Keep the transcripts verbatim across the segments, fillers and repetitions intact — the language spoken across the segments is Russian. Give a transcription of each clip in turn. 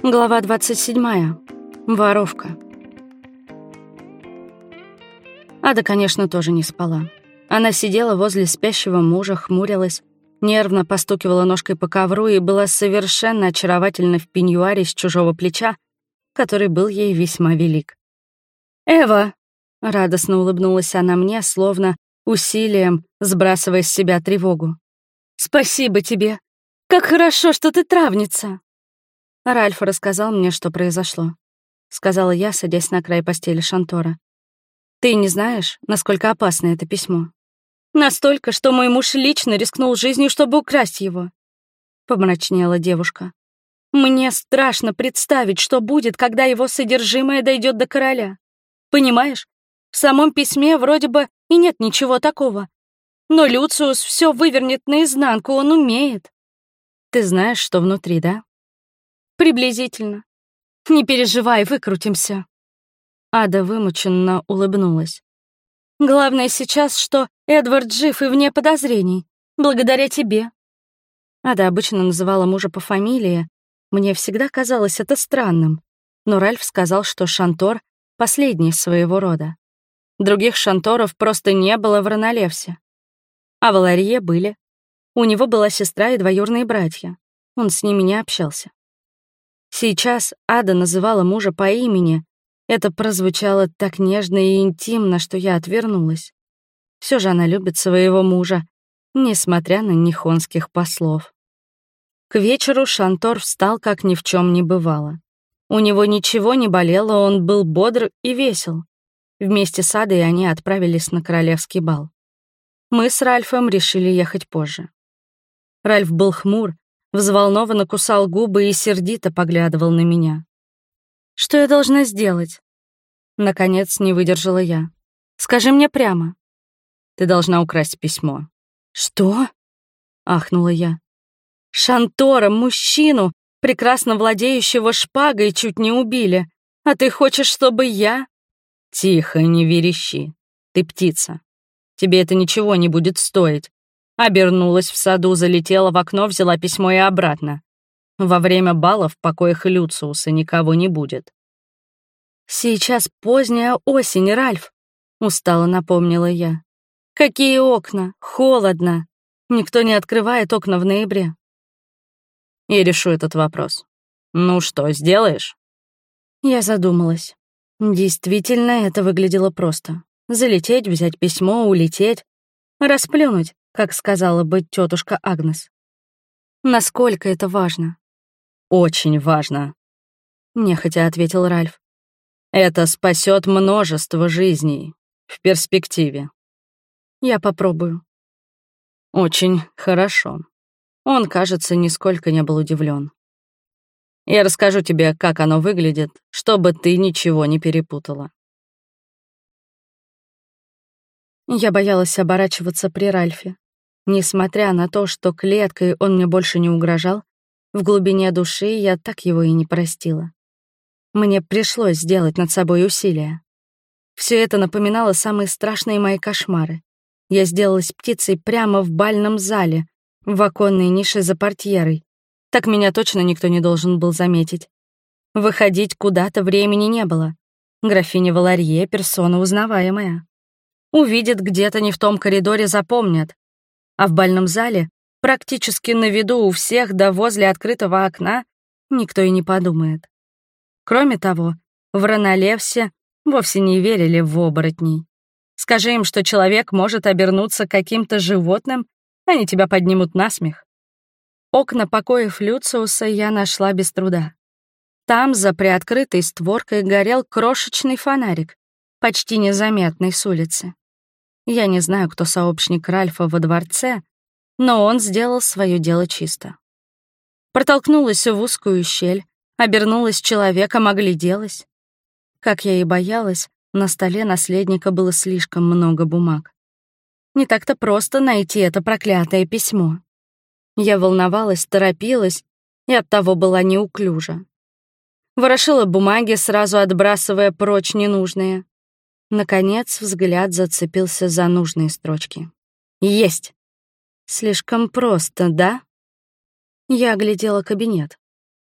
Глава двадцать седьмая. Воровка. Ада, конечно, тоже не спала. Она сидела возле спящего мужа, хмурилась, нервно постукивала ножкой по ковру и была совершенно очаровательна в пеньюаре с чужого плеча, который был ей весьма велик. «Эва!» — радостно улыбнулась она мне, словно усилием сбрасывая с себя тревогу. «Спасибо тебе! Как хорошо, что ты травница!» Ральф рассказал мне, что произошло. Сказала я, садясь на край постели Шантора. «Ты не знаешь, насколько опасно это письмо?» «Настолько, что мой муж лично рискнул жизнью, чтобы украсть его», — помрачнела девушка. «Мне страшно представить, что будет, когда его содержимое дойдет до короля. Понимаешь, в самом письме вроде бы и нет ничего такого. Но Люциус все вывернет наизнанку, он умеет». «Ты знаешь, что внутри, да?» «Приблизительно. Не переживай, выкрутимся». Ада вымученно улыбнулась. «Главное сейчас, что Эдвард жив и вне подозрений. Благодаря тебе». Ада обычно называла мужа по фамилии. Мне всегда казалось это странным. Но Ральф сказал, что Шантор — последний своего рода. Других Шанторов просто не было в Ранолевсе. А в Аларье были. У него была сестра и двоюродные братья. Он с ними не общался. Сейчас Ада называла мужа по имени. Это прозвучало так нежно и интимно, что я отвернулась. Все же она любит своего мужа, несмотря на нихонских послов. К вечеру Шантор встал, как ни в чем не бывало. У него ничего не болело, он был бодр и весел. Вместе с Адой они отправились на королевский бал. Мы с Ральфом решили ехать позже. Ральф был хмур, взволнованно кусал губы и сердито поглядывал на меня. «Что я должна сделать?» Наконец не выдержала я. «Скажи мне прямо». «Ты должна украсть письмо». «Что?» — ахнула я. «Шантора, мужчину, прекрасно владеющего шпагой, чуть не убили. А ты хочешь, чтобы я...» «Тихо, не верещи. Ты птица. Тебе это ничего не будет стоить». Обернулась в саду, залетела в окно, взяла письмо и обратно. Во время бала в покоях Люциуса никого не будет. «Сейчас поздняя осень, Ральф», — устало напомнила я. «Какие окна? Холодно. Никто не открывает окна в ноябре». «Я решу этот вопрос. Ну что, сделаешь?» Я задумалась. Действительно, это выглядело просто. Залететь, взять письмо, улететь, расплюнуть, как сказала бы тетушка Агнес. Насколько это важно? «Очень важно», — нехотя ответил Ральф. «Это спасет множество жизней в перспективе». «Я попробую». «Очень хорошо». Он, кажется, нисколько не был удивлен. «Я расскажу тебе, как оно выглядит, чтобы ты ничего не перепутала». Я боялась оборачиваться при Ральфе. Несмотря на то, что клеткой он мне больше не угрожал, в глубине души я так его и не простила. Мне пришлось сделать над собой усилия. Все это напоминало самые страшные мои кошмары. Я сделалась птицей прямо в бальном зале, в оконной нише за портьерой. Так меня точно никто не должен был заметить. Выходить куда-то времени не было. Графиня Валарье — персона узнаваемая. Увидят где-то не в том коридоре, запомнят. А в бальном зале, практически на виду у всех да возле открытого окна, никто и не подумает. Кроме того, в Ранолевсе вовсе не верили в оборотней. Скажи им, что человек может обернуться каким-то животным, они тебя поднимут на смех. Окна покоев Люциуса я нашла без труда. Там, за приоткрытой створкой, горел крошечный фонарик, почти незаметный с улицы. Я не знаю, кто сообщник Ральфа во дворце, но он сделал свое дело чисто. Протолкнулась в узкую щель, обернулась человеком, огляделась. Как я и боялась, на столе наследника было слишком много бумаг. Не так-то просто найти это проклятое письмо. Я волновалась, торопилась и оттого была неуклюжа. Ворошила бумаги, сразу отбрасывая прочь ненужные. Наконец взгляд зацепился за нужные строчки. Есть! Слишком просто, да? Я оглядела кабинет.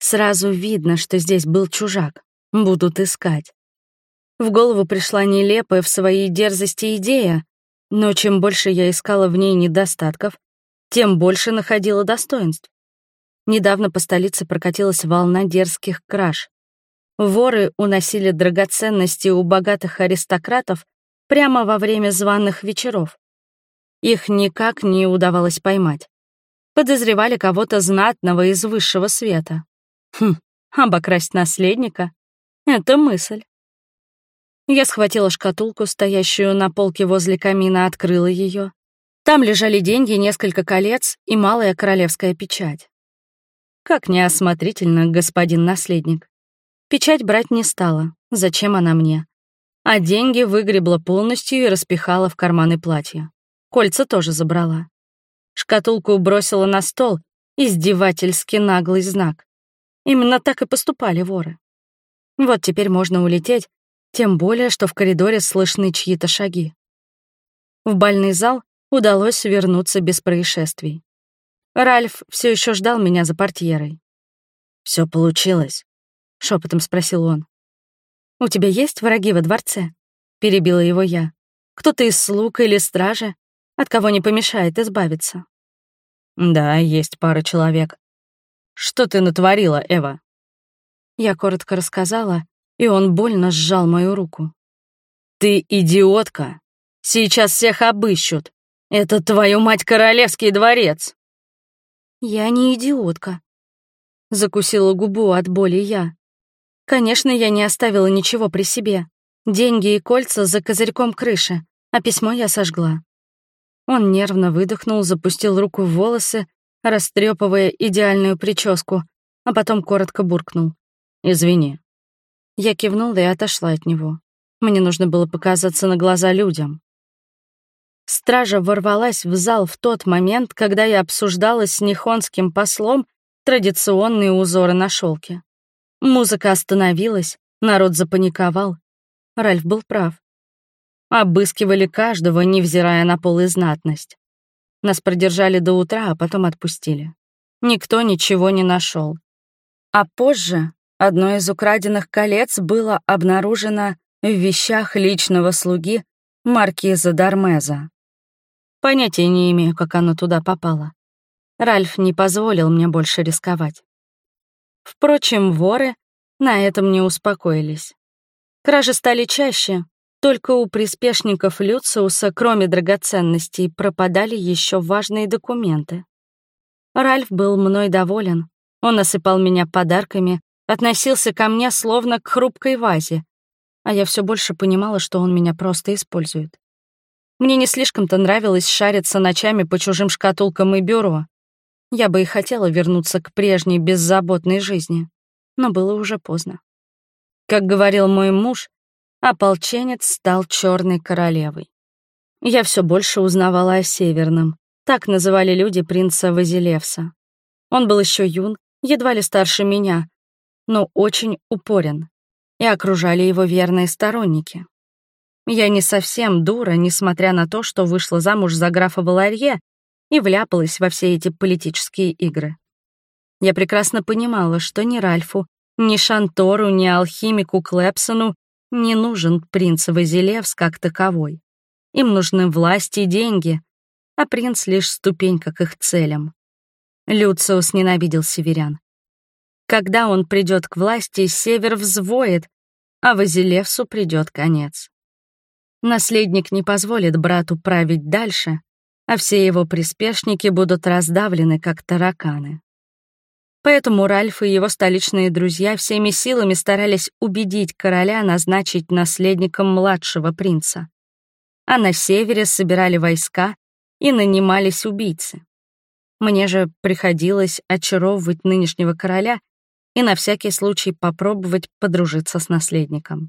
Сразу видно, что здесь был чужак. Будут искать. В голову пришла нелепая в своей дерзости идея, но чем больше я искала в ней недостатков, тем больше находила достоинств. Недавно по столице прокатилась волна дерзких краж. Воры уносили драгоценности у богатых аристократов прямо во время званых вечеров. Их никак не удавалось поймать. Подозревали кого-то знатного из высшего света. Хм, обокрасть наследника — это мысль. Я схватила шкатулку, стоящую на полке возле камина, открыла ее. Там лежали деньги, несколько колец и малая королевская печать. Как неосмотрительно, господин наследник. Печать брать не стала, зачем она мне? А деньги выгребла полностью и распихала в карманы платья. Кольца тоже забрала. Шкатулку бросила на стол, издевательски наглый знак. Именно так и поступали воры. Вот теперь можно улететь, тем более, что в коридоре слышны чьи-то шаги. В бальный зал удалось вернуться без происшествий. Ральф все еще ждал меня за портьерой. Все получилось? — шепотом спросил он. «У тебя есть враги во дворце?» — перебила его я. «Кто-то из слуг или стражи, от кого не помешает избавиться?» «Да, есть пара человек. Что ты натворила, Эва?» Я коротко рассказала, и он больно сжал мою руку. «Ты идиотка! Сейчас всех обыщут! Это, твою мать, королевский дворец!» «Я не идиотка», — закусила губу от боли я. Конечно, я не оставила ничего при себе. Деньги и кольца за козырьком крыши, а письмо я сожгла. Он нервно выдохнул, запустил руку в волосы, растрепывая идеальную прическу, а потом коротко буркнул. «Извини». Я кивнула и отошла от него. Мне нужно было показаться на глаза людям. Стража ворвалась в зал в тот момент, когда я обсуждала с нихонским послом традиционные узоры на шелке. Музыка остановилась, народ запаниковал. Ральф был прав. Обыскивали каждого, невзирая на пол и знатность. Нас продержали до утра, а потом отпустили. Никто ничего не нашел. А позже одно из украденных колец было обнаружено в вещах личного слуги маркиза Дармеза. Понятия не имею, как оно туда попало. Ральф не позволил мне больше рисковать. Впрочем, воры на этом не успокоились. Кражи стали чаще, только у приспешников Люциуса, кроме драгоценностей, пропадали еще важные документы. Ральф был мной доволен, он осыпал меня подарками, относился ко мне словно к хрупкой вазе, а я все больше понимала, что он меня просто использует. Мне не слишком-то нравилось шариться ночами по чужим шкатулкам и бюро. Я бы и хотела вернуться к прежней беззаботной жизни, но было уже поздно. Как говорил мой муж, ополченец стал черной королевой. Я все больше узнавала о Северном, так называли люди принца Вазилевса. Он был еще юн, едва ли старше меня, но очень упорен, и окружали его верные сторонники. Я не совсем дура, несмотря на то, что вышла замуж за графа Валарье и вляпалась во все эти политические игры. Я прекрасно понимала, что ни Ральфу, ни Шантору, ни алхимику Клэпсону не нужен принц Вазилевс как таковой. Им нужны власть и деньги, а принц — лишь ступенька к их целям. Люциус ненавидел северян. Когда он придет к власти, север взвоет, а Вазилевсу придет конец. Наследник не позволит брату править дальше, а все его приспешники будут раздавлены, как тараканы. Поэтому Ральф и его столичные друзья всеми силами старались убедить короля назначить наследником младшего принца. А на севере собирали войска и нанимались убийцы. Мне же приходилось очаровывать нынешнего короля и на всякий случай попробовать подружиться с наследником.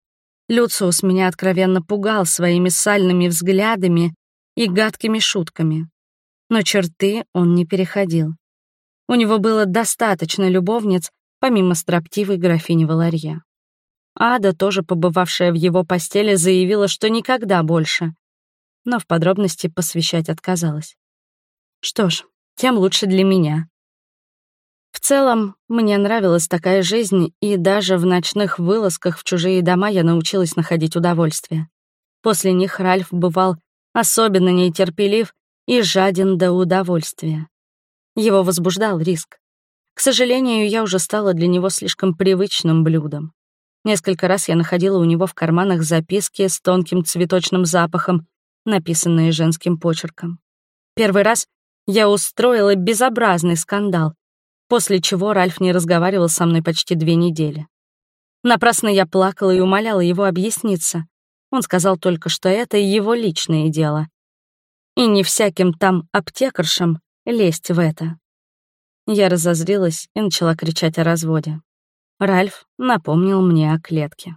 Люциус меня откровенно пугал своими сальными взглядами и гадкими шутками. Но черты он не переходил. У него было достаточно любовниц, помимо строптивой графини Валарье. Ада, тоже побывавшая в его постели, заявила, что никогда больше, но в подробности посвящать отказалась. Что ж, тем лучше для меня. В целом, мне нравилась такая жизнь, и даже в ночных вылазках в чужие дома я научилась находить удовольствие. После них Ральф бывал особенно нетерпелив и жаден до удовольствия. Его возбуждал риск. К сожалению, я уже стала для него слишком привычным блюдом. Несколько раз я находила у него в карманах записки с тонким цветочным запахом, написанные женским почерком. Первый раз я устроила безобразный скандал, после чего Ральф не разговаривал со мной почти две недели. Напрасно я плакала и умоляла его объясниться. Он сказал только, что это его личное дело. И не всяким там аптекаршам лезть в это. Я разозлилась и начала кричать о разводе. Ральф напомнил мне о клетке.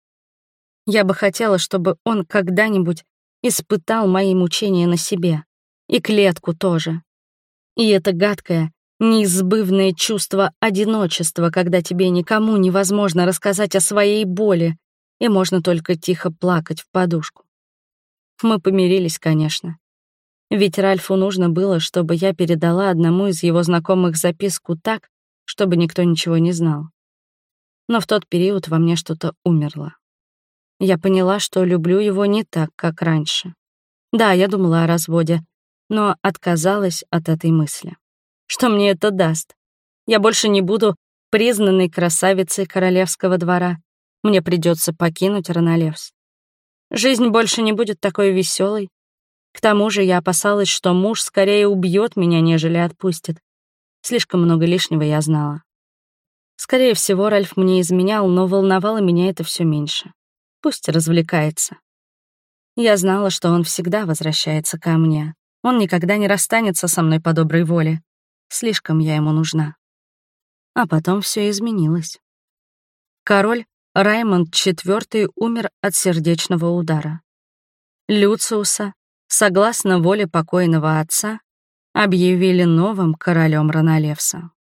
Я бы хотела, чтобы он когда-нибудь испытал мои мучения на себе. И клетку тоже. И это гадкое, неизбывное чувство одиночества, когда тебе никому невозможно рассказать о своей боли, и можно только тихо плакать в подушку. Мы помирились, конечно. Ведь Ральфу нужно было, чтобы я передала одному из его знакомых записку так, чтобы никто ничего не знал. Но в тот период во мне что-то умерло. Я поняла, что люблю его не так, как раньше. Да, я думала о разводе, но отказалась от этой мысли. Что мне это даст? Я больше не буду признанной красавицей королевского двора. Мне придется покинуть Ранолевс. Жизнь больше не будет такой веселой. К тому же я опасалась, что муж скорее убьет меня, нежели отпустит. Слишком много лишнего я знала. Скорее всего, Ральф мне изменял, но волновало меня это все меньше. Пусть развлекается. Я знала, что он всегда возвращается ко мне. Он никогда не расстанется со мной по доброй воле. Слишком я ему нужна. А потом все изменилось. Король Раймонд четвёртый умер от сердечного удара. Люциуса, согласно воле покойного отца, объявили новым королем Ранолевса.